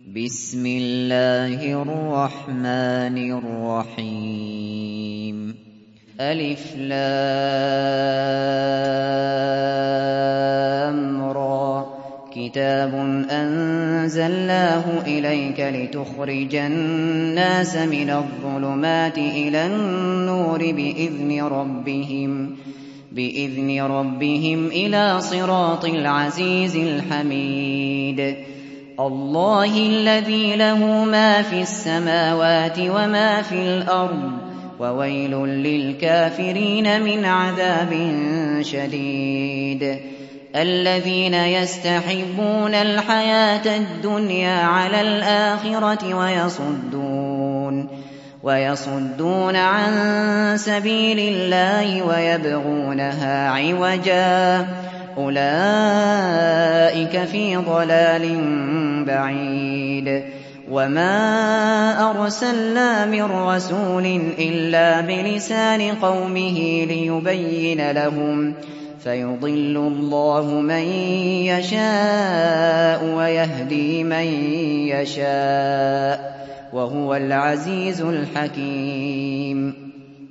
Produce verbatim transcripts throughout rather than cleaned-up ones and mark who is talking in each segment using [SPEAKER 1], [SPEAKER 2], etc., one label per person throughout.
[SPEAKER 1] بسم الله الرحمن الرحيم ألف لام را كتاب أنزلناه إليك لتخرج الناس من الظلمات إلى النور بإذن ربهم بإذن ربهم إلى صراط العزيز الحميد الله الذي له ما في السماوات وما في الأرض وويل للكافرين من عذاب شديد الذين يستحبون الحياة الدنيا على الآخرة ويصدون ويصدون عن سبيل الله ويبغونها عوجا أولئك في ضلال بعيد وما أرسلنا من رسول إلا بلسان قومه ليبين لهم فيضل الله من يشاء ويهدي من يشاء وهو العزيز الحكيم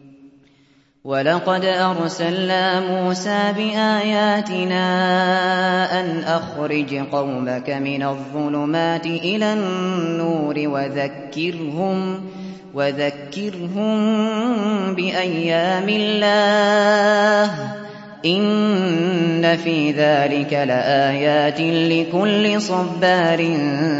[SPEAKER 1] ولقد أرسلنا موسى بآياتنا أن أخرج قومك من الظلمات إلى النور وذكرهم وذكرهم بأيام الله إن في ذلك لآيات لكل صبار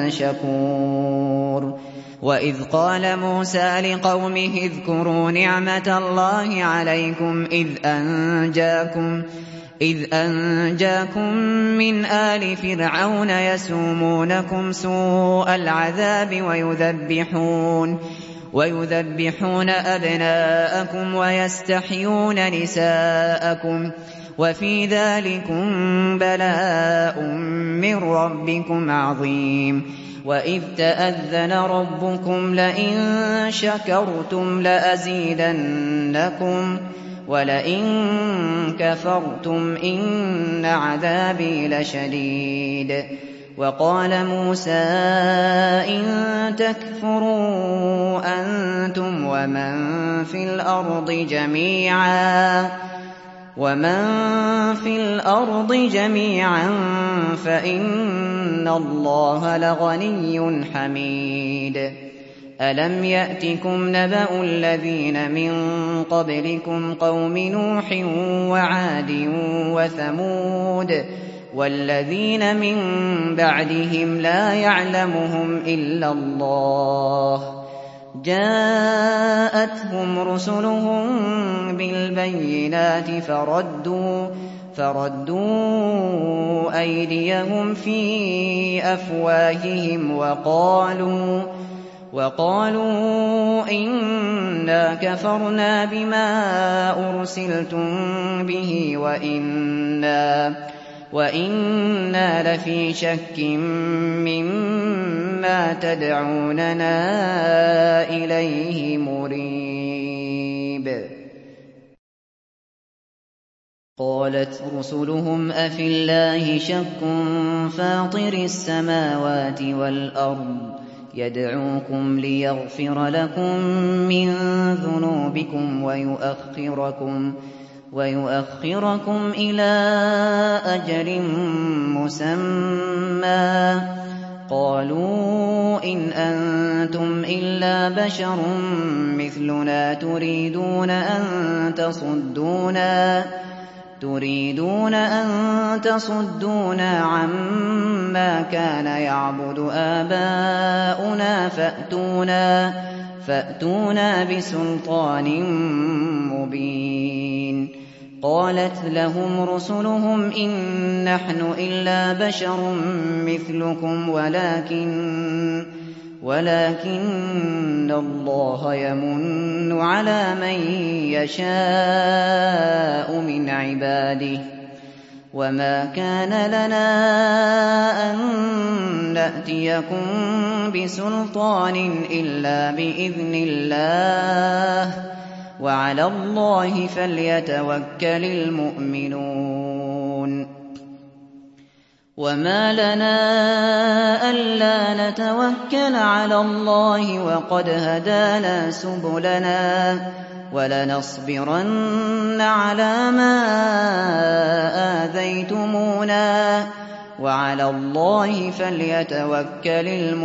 [SPEAKER 1] شكور وإذ قال موسى لقومه اذكروا نعمة الله عليكم إذ أنجاكم إذ أنجاكم من آل فرعون يسومونكم سوء العذاب ويذبحون ويذبحون أبناءكم ويستحيون نساءكم وفي ذلكم بلاء من ربكم عظيم وإذ تأذن ربكم لئن شكرتم لأزيدنكم ولئن كفرتم إن عذابي لشديد وقال موسى إن تكفروا أنتم ومن في الأرض جميعا ومن في الأرض جميعا فإن الله لغني حميد ألم يأتكم نبأ الذين من قبلكم قوم نوح وعاد وثمود والذين من بعدهم لا يعلمهم إلا الله جاءتهم رسلهم بالبينات فردوا فردوا أيديهم في أفواههم وقالوا وقالوا إنا كفرنا بما أرسلتم به وإنا وإنا لفي شك مما تدعوننا إليه مريب قالت رسلهم أفي الله شك فاطر السماوات والأرض يدعوكم ليغفر لكم من ذنوبكم ويؤخركم ويؤخركم إلى أجل مسمى قالوا إن أنتم إلا بشر مثلنا تريدون أن تصدونا تريدون أن تصدونا عما كان يعبد آباؤنا فأتونا فأتونا بسلطان مبين قالت لهم رسلهم إن نحن إلا بشر مثلكم ولكن ولكن الله يمن على من يشاء من عباده وما كان لنا أن نأتيكم بسلطان إلا بإذن الله وعلى الله فليتوكل المؤمنون وما لنا ألا نتوكل على الله وقد هدانا سبلنا ولنصبرن على ما آذيتمونا وعلى الله فليتوكل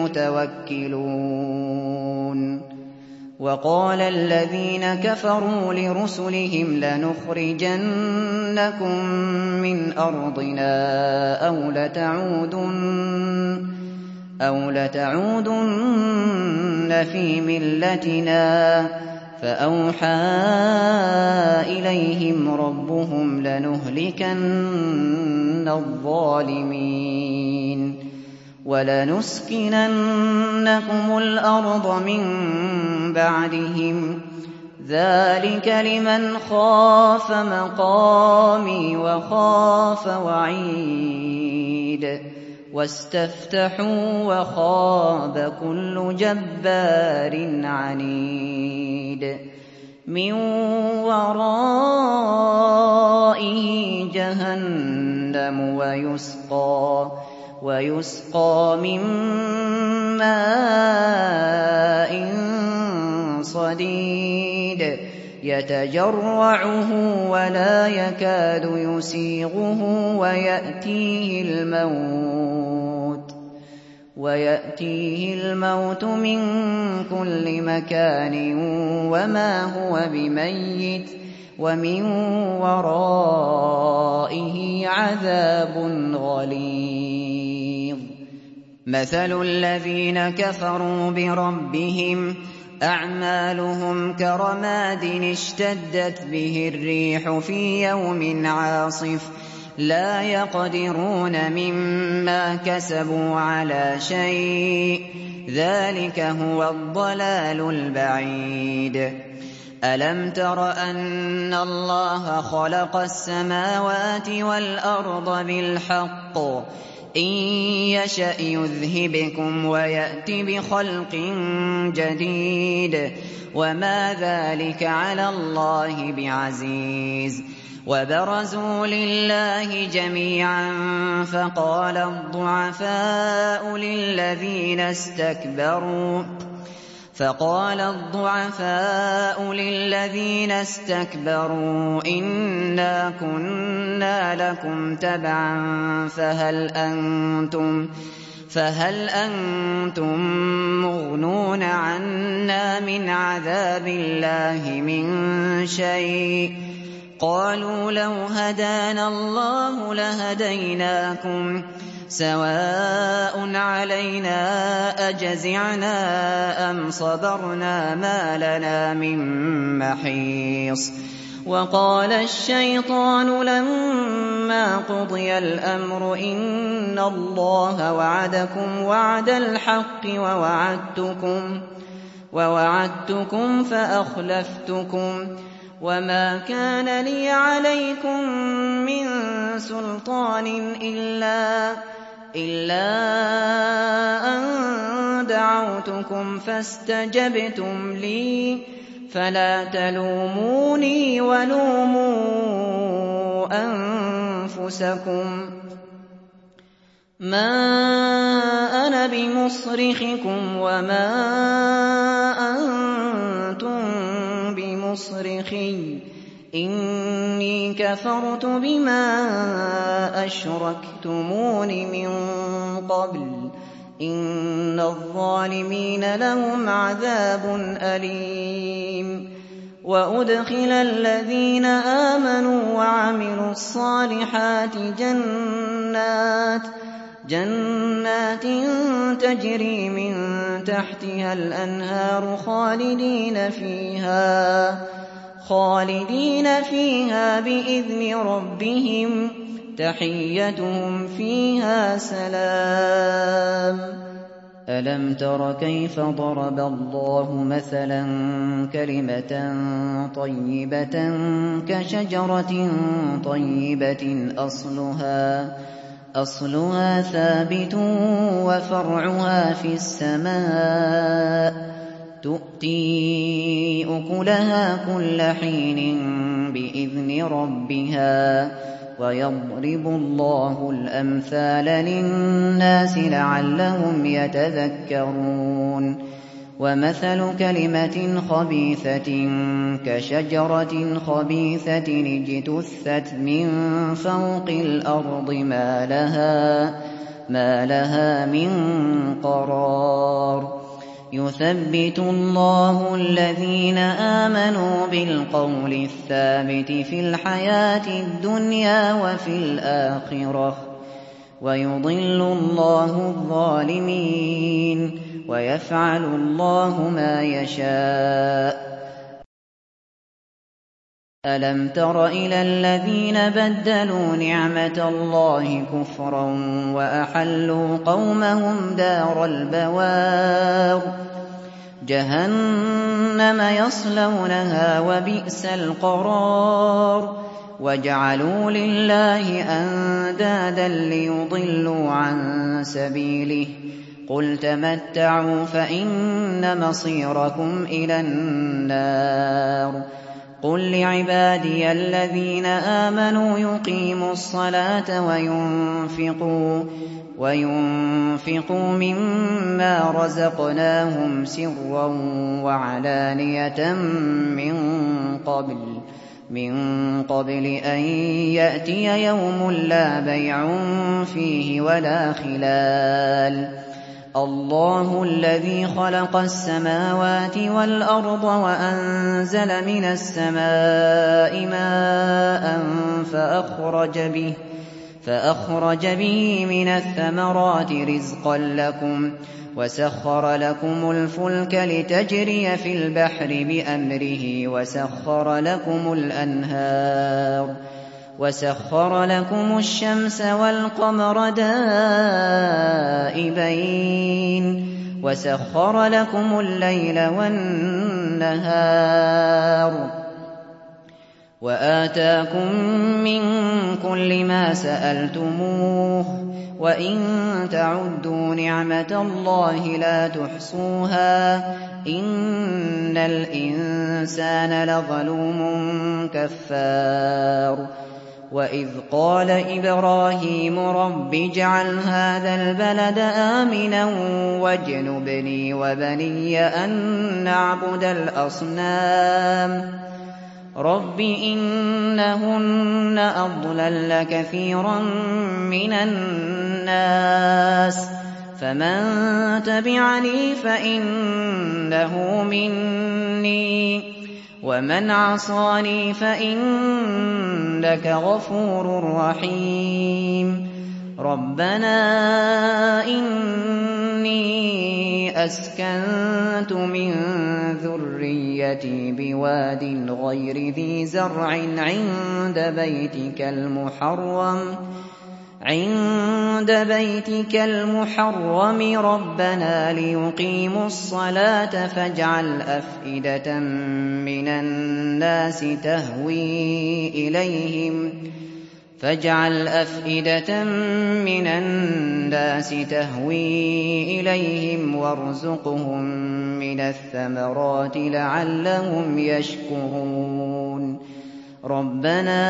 [SPEAKER 1] المتوكلون. وقال الذين كفروا لرسلهم لنخرجنكم من أرضنا أو لتعودن, أو لتعودن في ملتنا فأوحى إليهم ربهم لنهلكن الظالمين ولنسكننكم الأرض من بعدهم ذلك لمن خاف مقامي وخاف وعيد واستفتحوا وخاب كل جبار عنيد من ورائه جهنم ويسقى ويسقى من ماء صديد يتجرعه ولا يكاد يسيغه ويأتيه الموت ويأتيه الموت من كل مكان وما هو بميت ومن ورائه عذاب غليظ. مثل الذين كفروا بربهم أعمالهم كرماد اشتدت به الريح في يوم عاصف لا يقدرون مما كسبوا على شيء ذلك هو الضلال البعيد. ألم تر أن الله خلق السماوات والأرض بالحق إن يشأ يذهبكم ويأت بخلق جديد وما ذلك على الله بعزيز. وبرزوا لله جميعا فقال الضعفاء للذين استكبروا فقال الضعفاء للذين استكبروا إنا كنا لكم تبعا فهل أنتم فهل أنتم مغنون عنا من عذاب الله من شيء قالوا لو هدانا الله لهديناكم سواء علينا أجزعنا أم صبرنا ما لنا من محيص. وقال الشيطان لما قضي الأمر إن الله وعدكم وعد الحق ووعدتكم, ووعدتكم فأخلفتكم وما كان لي عليكم من سلطان إلا إلا أن دعوتكم فاستجبتم لي فلا تلوموني ولوموا أنفسكم ما أنا بمصرخكم وما أنتم بمصرخي إني كفرت بما أشركتمون من قبل إن الظالمين لهم عذاب أليم. وأدخل الذين آمنوا وعملوا الصالحات جنات جنات تجري من تحتها الأنهار خالدين فيها خالدين فيها بإذن ربهم تحيتهم فيها سلام. ألم تر كيف ضرب الله مثلا كلمة طيبة كشجرة طيبة أصلها أصلها ثابت وفرعها في السماء تؤتي أكلها كل حين بإذن ربها ويضرب الله الأمثال للناس لعلهم يتذكرون ومثل كلمة خبيثة كشجرة خبيثة اجتثت من فوق الأرض ما لها, ما لها من قرار يثبت الله الذين آمنوا بالقول الثابت في الحياة الدنيا وفي الآخرة ويضل الله الظالمين ويفعل الله ما يشاء ألم تر إلى الذين بدلوا نعمة الله كفرا وأحلوا قومهم دار البوار جهنم يصلونها وبئس القرار وجعلوا لله أندادا ليضلوا عن سبيله قل تمتعوا فإن مصيركم إلى النار قل لعبادي الذين آمنوا يقيموا الصلاة وينفقوا, وينفقوا مما رزقناهم سرا وعلانية من قبل, من قبل أن يأتي يوم لا بيع فيه ولا خلال الله الذي خلق السماوات والأرض وأنزل من السماء ماء فأخرج به, فأخرج به من الثمرات رزقا لكم وسخر لكم الفلك لتجري في البحر بأمره وسخر لكم الأنهار وسخر لكم الشمس والقمر دائبين وسخر لكم الليل والنهار وآتاكم من كل ما سألتموه وإن تعدوا نعمة الله لا تحصوها إن الإنسان لظلوم كفار وإذ قال إبراهيم رب اجعل هذا البلد آمنا واجنبني وبني أن نعبد الأصنام رب إنهن أضللن كثيرا من الناس فمن تبعني فإنه مني ومن عصاني فإنك غفور رحيم ربنا إني أسكنت من ذريتي بواد غير ذي زرع عند بيتك المحرم عند بيتك المحرم ربنا ليقيموا الصلاة فاجعل أفئدة من الناس تهوي إليهم فاجعل أفئدة من الناس تهوي إليهم وارزقهم من الثمرات لعلهم يشكرون ربنا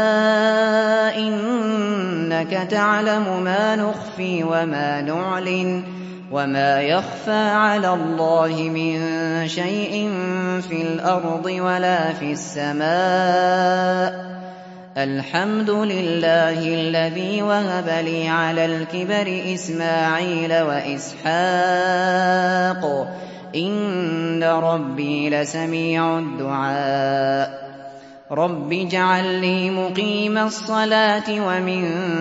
[SPEAKER 1] إنك تعلم ما نخفي وما نعلن وما يخفى على الله من شيء في الأرض ولا في السماء الحمد لله الذي وهب لي على الكبر إسماعيل وإسحاق إن ربي لسميع الدعاء رب اجعل لي مقيم الصلاة ومن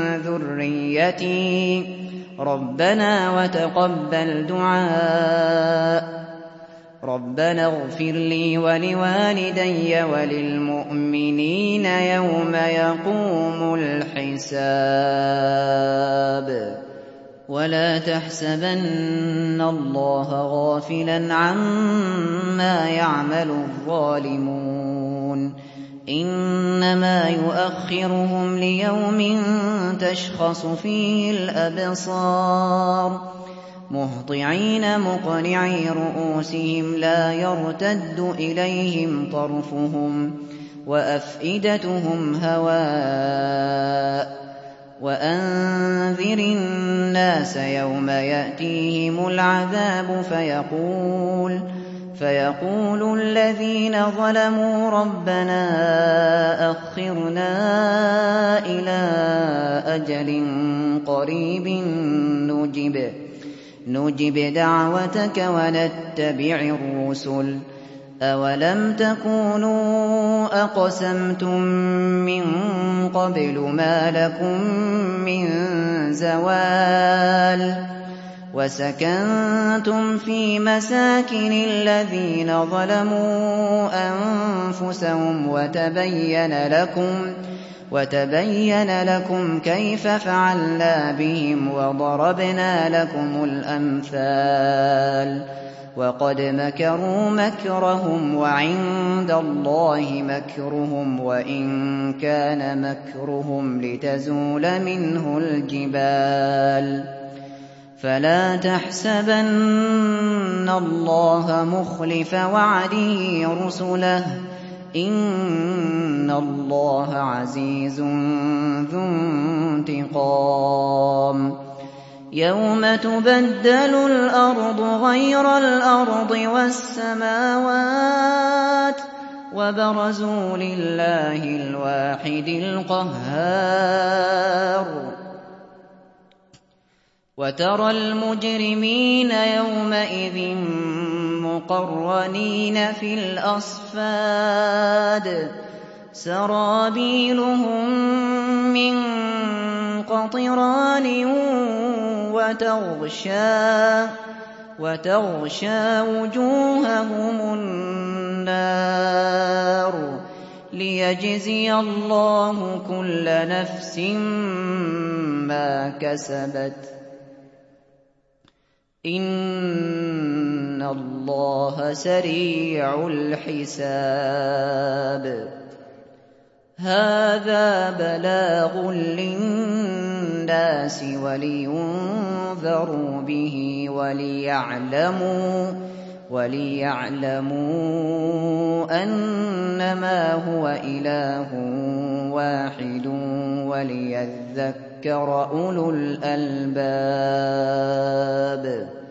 [SPEAKER 1] ذريتي ربنا وتقبل دعاء ربنا اغفر لي ولوالدي وللمؤمنين يوم يقوم الحساب ولا تحسبن الله غافلا عما يعمل الظالمون إنما يؤخرهم ليوم تشخص فيه الأبصار مهطعين مقنعي رؤوسهم لا يرتد إليهم طرفهم وأفئدتهم هواء وأنذر الناس يوم يأتيهم العذاب فيقول فيقول الذين ظلموا ربنا أخرنا إلى أجل قريب نجب نجب دعوتك ونتبع الرسل أولم تكونوا أقسمتم من قبل ما لكم من زوال وسكنتم في مساكن الذين ظلموا أنفسهم وتبين لكم وتبين لكم كيف فعلنا بهم وضربنا لكم الأمثال وقد مكروا مكرهم وعند الله مكرهم وإن كان مكرهم لتزول منه الجبال فلا تحسبن الله مخلف وعده رسله إن الله عزيز ذو انتقام يوم تبدل الأرض غير الأرض والسماوات وبرزوا لله الواحد القهار وترى المجرمين يومئذ مقرنين في الأصفاد سرابيلهم من قطران وتغشى, وتغشى وجوههم النار ليجزي الله كل نفس ما كسبت إن الله سريع الحساب هذا بلاغ للناس ولينذروا به وليعلموا وليعلموا أنما هو إله واحد وليذكر أولو الألباب